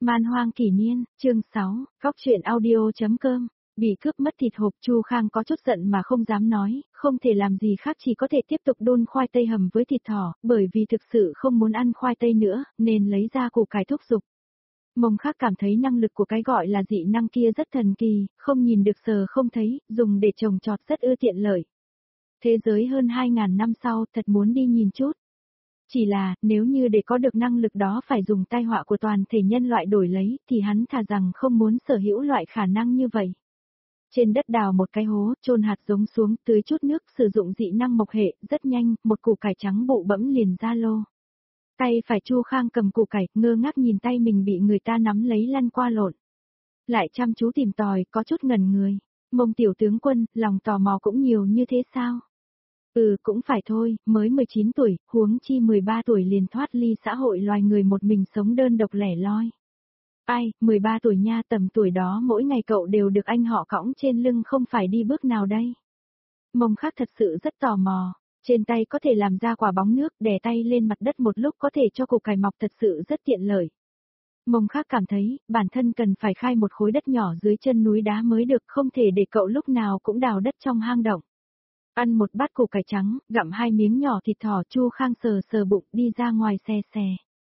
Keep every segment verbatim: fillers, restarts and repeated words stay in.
Man hoang kỷ niên, chương sáu, góc truyện audio.com. Bị cướp mất thịt hộp, Chu Khang có chút giận mà không dám nói, không thể làm gì khác chỉ có thể tiếp tục đun khoai tây hầm với thịt thỏ, bởi vì thực sự không muốn ăn khoai tây nữa, nên lấy ra củ cải thúc giục. Mông Khắc cảm thấy năng lực của cái gọi là dị năng kia rất thần kỳ, không nhìn được sờ không thấy, dùng để trồng trọt rất ưa tiện lợi. Thế giới hơn hai ngàn năm sau, thật muốn đi nhìn chút. Chỉ là, nếu như để có được năng lực đó phải dùng tai họa của toàn thể nhân loại đổi lấy, thì hắn thà rằng không muốn sở hữu loại khả năng như vậy. Trên đất đào một cái hố, chôn hạt giống xuống, tưới chút nước, sử dụng dị năng mộc hệ, rất nhanh, một củ cải trắng bụ bẫm liền ra lô. Tay phải Chu Khang cầm củ cải, ngơ ngác nhìn tay mình bị người ta nắm lấy lăn qua lộn. Lại chăm chú tìm tòi, có chút ngẩn người. Mông tiểu tướng quân, lòng tò mò cũng nhiều như thế sao? Ừ, cũng phải thôi, mới mười chín tuổi, huống chi mười ba tuổi liền thoát ly xã hội loài người một mình sống đơn độc lẻ loi. Ai, mười ba tuổi nha, tầm tuổi đó mỗi ngày cậu đều được anh họ cõng trên lưng, không phải đi bước nào đây? Mông Khắc thật sự rất tò mò, trên tay có thể làm ra quả bóng nước, đè tay lên mặt đất một lúc có thể cho củ cải mọc, thật sự rất tiện lợi. Mông Khắc cảm thấy, bản thân cần phải khai một khối đất nhỏ dưới chân núi đá mới được, không thể để cậu lúc nào cũng đào đất trong hang động. Ăn một bát củ cải trắng, gặm hai miếng nhỏ thịt thỏ, Chu Khang sờ sờ bụng, đi ra ngoài xe xe.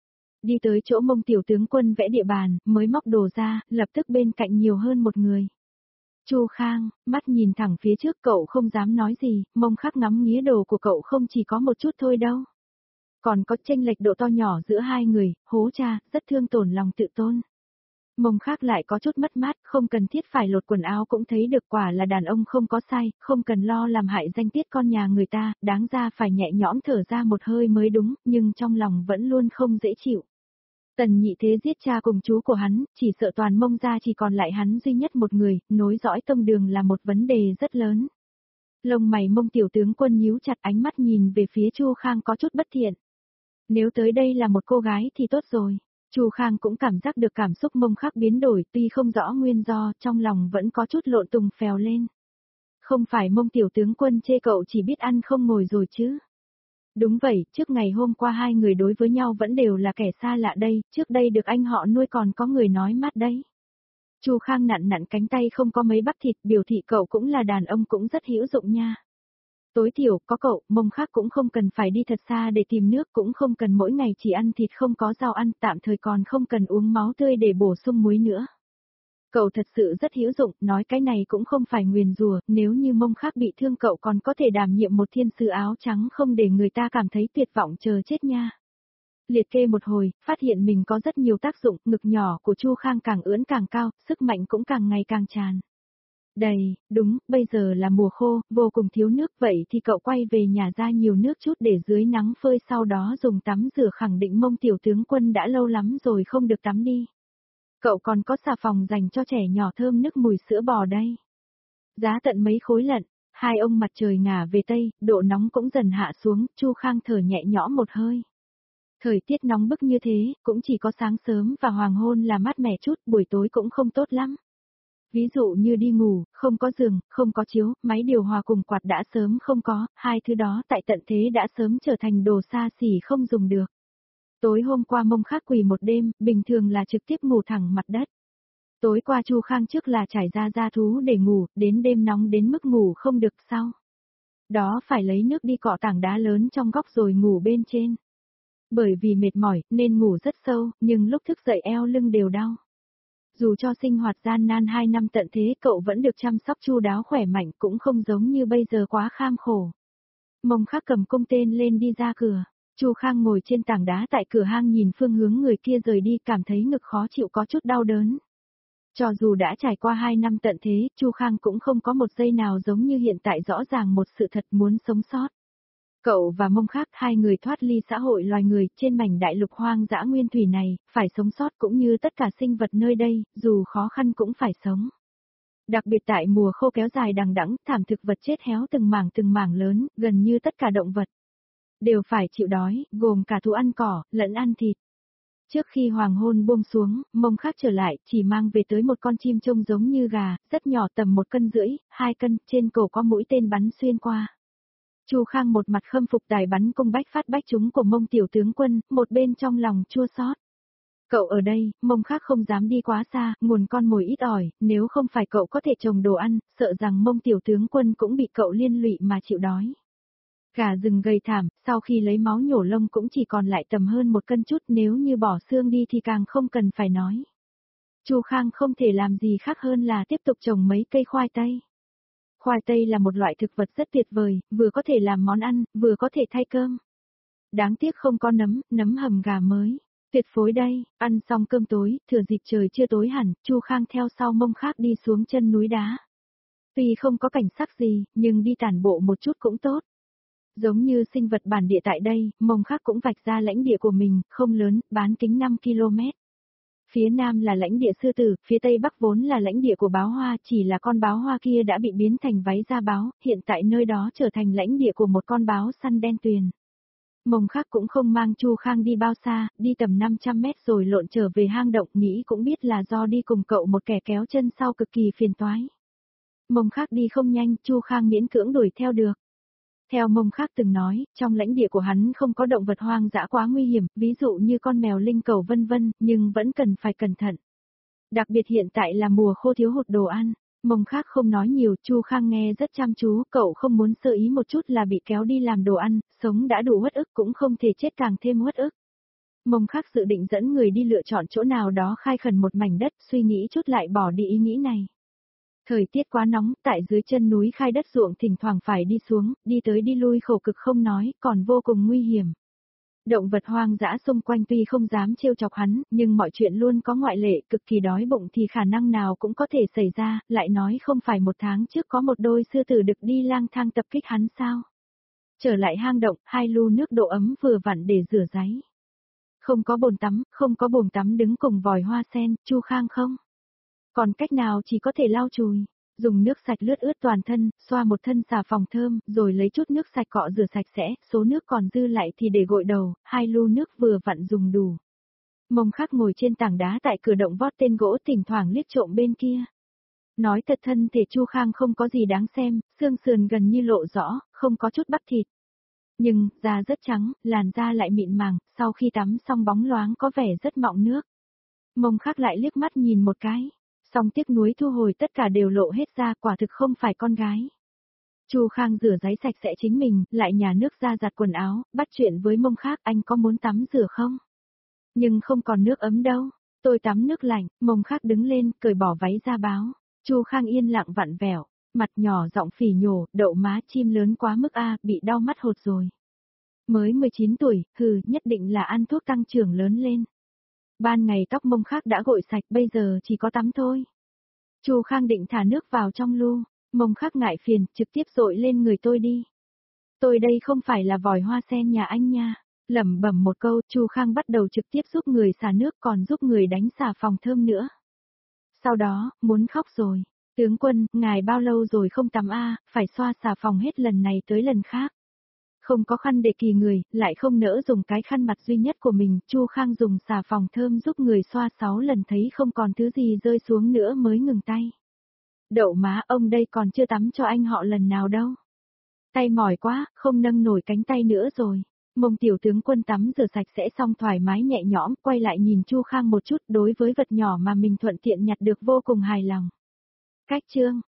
Đi tới chỗ Mông tiểu tướng quân vẽ địa bàn, mới móc đồ ra, lập tức bên cạnh nhiều hơn một người. Chu Khang, mắt nhìn thẳng phía trước, cậu không dám nói gì, Mông Khắc ngắm nghía đồ của cậu không chỉ có một chút thôi đâu. Còn có chênh lệch độ to nhỏ giữa hai người, hố cha, rất thương tổn lòng tự tôn. Mông Khắc lại có chút mất mát, không cần thiết phải lột quần áo cũng thấy được, quả là đàn ông không có sai, không cần lo làm hại danh tiết con nhà người ta, đáng ra phải nhẹ nhõm thở ra một hơi mới đúng, nhưng trong lòng vẫn luôn không dễ chịu. Tần Nhị Thế giết cha cùng chú của hắn, chỉ sợ toàn Mông gia chỉ còn lại hắn duy nhất một người, nối dõi tông đường là một vấn đề rất lớn. Lông mày Mông tiểu tướng quân nhíu chặt, ánh mắt nhìn về phía Chu Khang có chút bất thiện. Nếu tới đây là một cô gái thì tốt rồi. Chu Khang cũng cảm giác được cảm xúc Mông Khắc biến đổi, tuy không rõ nguyên do, trong lòng vẫn có chút lộn tùng phèo lên. Không phải Mông tiểu tướng quân chê cậu chỉ biết ăn không ngồi rồi chứ? Đúng vậy, trước ngày hôm qua hai người đối với nhau vẫn đều là kẻ xa lạ đây, trước đây được anh họ nuôi còn có người nói mát đấy. Chu Khang nặn nặn cánh tay không có mấy bắp thịt, biểu thị cậu cũng là đàn ông cũng rất hữu dụng nha. Tối thiểu, có cậu, Mông Khắc cũng không cần phải đi thật xa để tìm nước, cũng không cần mỗi ngày chỉ ăn thịt không có rau ăn, tạm thời còn không cần uống máu tươi để bổ sung muối nữa. Cậu thật sự rất hữu dụng, nói cái này cũng không phải nguyền rủa, nếu như Mông Khắc bị thương cậu còn có thể đảm nhiệm một thiên sứ áo trắng không để người ta cảm thấy tuyệt vọng chờ chết nha. Liệt kê một hồi, phát hiện mình có rất nhiều tác dụng, ngực nhỏ của Chu Khang càng ưỡn càng cao, sức mạnh cũng càng ngày càng tràn. Đầy, đúng, bây giờ là mùa khô, vô cùng thiếu nước, vậy thì cậu quay về nhà ra nhiều nước chút để dưới nắng phơi, sau đó dùng tắm rửa, khẳng định Mông tiểu tướng quân đã lâu lắm rồi không được tắm đi. Cậu còn có xà phòng dành cho trẻ nhỏ thơm nước mùi sữa bò đây. Giá tận mấy khối lận, hai ông mặt trời ngả về tây, độ nóng cũng dần hạ xuống, Chu Khang thở nhẹ nhõm một hơi. Thời tiết nóng bức như thế, cũng chỉ có sáng sớm và hoàng hôn là mát mẻ chút, buổi tối cũng không tốt lắm. Ví dụ như đi ngủ, không có giường, không có chiếu, máy điều hòa cùng quạt đã sớm không có, hai thứ đó tại tận thế đã sớm trở thành đồ xa xỉ không dùng được. Tối hôm qua Mông Khắc quỳ một đêm, bình thường là trực tiếp ngủ thẳng mặt đất. Tối qua Chu Khang trước là trải ra da thú để ngủ, đến đêm nóng đến mức ngủ không được sau. Đó phải lấy nước đi cọ tảng đá lớn trong góc rồi ngủ bên trên. Bởi vì mệt mỏi, nên ngủ rất sâu, nhưng lúc thức dậy eo lưng đều đau. Dù cho sinh hoạt gian nan hai năm tận thế, cậu vẫn được chăm sóc chu đáo khỏe mạnh, cũng không giống như bây giờ quá kham khổ. Mông Khắc cầm cung tên lên đi ra cửa. Chu Khang ngồi trên tảng đá tại cửa hang nhìn phương hướng người kia rời đi, cảm thấy ngực khó chịu có chút đau đớn. Cho dù đã trải qua hai năm tận thế, Chu Khang cũng không có một giây nào giống như hiện tại rõ ràng một sự thật muốn sống sót. Cậu và Mông Khắc, hai người thoát ly xã hội loài người, trên mảnh đại lục hoang dã nguyên thủy này, phải sống sót cũng như tất cả sinh vật nơi đây, dù khó khăn cũng phải sống. Đặc biệt tại mùa khô kéo dài đằng đẵng, thảm thực vật chết héo từng mảng từng mảng lớn, gần như tất cả động vật đều phải chịu đói, gồm cả thú ăn cỏ, lẫn ăn thịt. Trước khi hoàng hôn buông xuống, Mông Khắc trở lại, chỉ mang về tới một con chim trông giống như gà, rất nhỏ tầm một cân rưỡi, hai cân, trên cổ có mũi tên bắn xuyên qua. Chu Khang một mặt khâm phục tài bắn cung bách phát bách chúng của Mông tiểu tướng quân, một bên trong lòng chua xót. Cậu ở đây, Mông Khác không dám đi quá xa, nguồn con mồi ít ỏi, nếu không phải cậu có thể trồng đồ ăn, sợ rằng Mông tiểu tướng quân cũng bị cậu liên lụy mà chịu đói. Gà rừng gầy thảm, sau khi lấy máu nhổ lông cũng chỉ còn lại tầm hơn một cân chút, nếu như bỏ xương đi thì càng không cần phải nói. Chu Khang không thể làm gì khác hơn là tiếp tục trồng mấy cây khoai tây. Khoai tây là một loại thực vật rất tuyệt vời, vừa có thể làm món ăn, vừa có thể thay cơm. Đáng tiếc không có nấm, nấm hầm gà mới. Tuyệt phối đây, ăn xong cơm tối, thừa dịp trời chưa tối hẳn, Chu Khang theo sau Mông Khác đi xuống chân núi đá. Tuy không có cảnh sắc gì, nhưng đi tản bộ một chút cũng tốt. Giống như sinh vật bản địa tại đây, Mông Khác cũng vạch ra lãnh địa của mình, không lớn, bán kính năm ki lô mét. Phía nam là lãnh địa sư tử, phía tây bắc vốn là lãnh địa của báo hoa, chỉ là con báo hoa kia đã bị biến thành váy da báo, hiện tại nơi đó trở thành lãnh địa của một con báo săn đen tuyền. Mông Khác cũng không mang Chu Khang đi bao xa, đi tầm năm trăm mét rồi lộn trở về hang động, nghĩ cũng biết là do đi cùng cậu một kẻ kéo chân sau cực kỳ phiền toái. Mông Khác đi không nhanh, Chu Khang miễn cưỡng đuổi theo được. Theo Mông Khác từng nói, trong lãnh địa của hắn không có động vật hoang dã quá nguy hiểm, ví dụ như con mèo linh cẩu vân vân, nhưng vẫn cần phải cẩn thận. Đặc biệt hiện tại là mùa khô thiếu hụt đồ ăn. Mông Khác không nói nhiều, Chu Khang nghe rất chăm chú, cậu không muốn sơ ý một chút là bị kéo đi làm đồ ăn, sống đã đủ uất ức cũng không thể chết càng thêm uất ức. Mông Khác dự định dẫn người đi lựa chọn chỗ nào đó khai khẩn một mảnh đất, suy nghĩ chút lại bỏ đi ý nghĩ này. Thời tiết quá nóng, tại dưới chân núi khai đất ruộng thỉnh thoảng phải đi xuống, đi tới đi lui khổ cực không nói, còn vô cùng nguy hiểm. Động vật hoang dã xung quanh tuy không dám trêu chọc hắn, nhưng mọi chuyện luôn có ngoại lệ, cực kỳ đói bụng thì khả năng nào cũng có thể xảy ra, lại nói không phải một tháng trước có một đôi sư tử đực đi lang thang tập kích hắn sao. Trở lại hang động, hai lu nước độ ấm vừa vặn để rửa ráy. Không có bồn tắm, không có bồn tắm đứng cùng vòi hoa sen, Chu Khang không. Còn cách nào chỉ có thể lau chùi, dùng nước sạch lướt ướt toàn thân, xoa một thân xà phòng thơm, rồi lấy chút nước sạch cọ rửa sạch sẽ, số nước còn dư lại thì để gội đầu, hai lu nước vừa vặn dùng đủ. Mông Khác ngồi trên tảng đá tại cửa động vót tên gỗ thỉnh thoảng liếc trộm bên kia. Nói thật thân thể Chu Khang không có gì đáng xem, xương sườn gần như lộ rõ, không có chút bắp thịt. Nhưng, da rất trắng, làn da lại mịn màng, sau khi tắm xong bóng loáng có vẻ rất mọng nước. Mông Khác lại liếc mắt nhìn một cái. Xong tiếc nuối thu hồi tất cả đều lộ hết ra, quả thực không phải con gái. Chu Khang rửa ráy sạch sẽ chính mình, lại nhả nước ra giặt quần áo, bắt chuyện với Mông Khác, anh có muốn tắm rửa không? Nhưng không còn nước ấm đâu, tôi tắm nước lạnh. Mông Khác đứng lên, cởi bỏ váy da báo. Chu Khang yên lặng vặn vẹo, mặt nhỏ giọng phỉ nhổ, đậu má chim lớn quá mức a, bị đau mắt hột rồi. Mới mười chín tuổi, hừ, nhất định là ăn thuốc tăng trưởng lớn lên. Ban ngày tóc Mông Khác đã gội sạch, bây giờ chỉ có tắm thôi. Chu Khang định thả nước vào trong lu, Mông Khác ngại phiền, trực tiếp dội lên người tôi đi. Tôi đây không phải là vòi hoa sen nhà anh nha. Lẩm bẩm một câu, Chu Khang bắt đầu trực tiếp giúp người xả nước còn giúp người đánh xà phòng thơm nữa. Sau đó, muốn khóc rồi. Tướng quân, ngài bao lâu rồi không tắm a, phải xoa xà phòng hết lần này tới lần khác. Không có khăn để kỳ người, lại không nỡ dùng cái khăn mặt duy nhất của mình, Chu Khang dùng xà phòng thơm giúp người xoa sáu lần thấy không còn thứ gì rơi xuống nữa mới ngừng tay. Đậu má, ông đây còn chưa tắm cho anh họ lần nào đâu. Tay mỏi quá, không nâng nổi cánh tay nữa rồi. Mông tiểu tướng quân tắm rửa sạch sẽ xong thoải mái nhẹ nhõm, quay lại nhìn Chu Khang một chút, đối với vật nhỏ mà mình thuận tiện nhặt được vô cùng hài lòng. Cách chương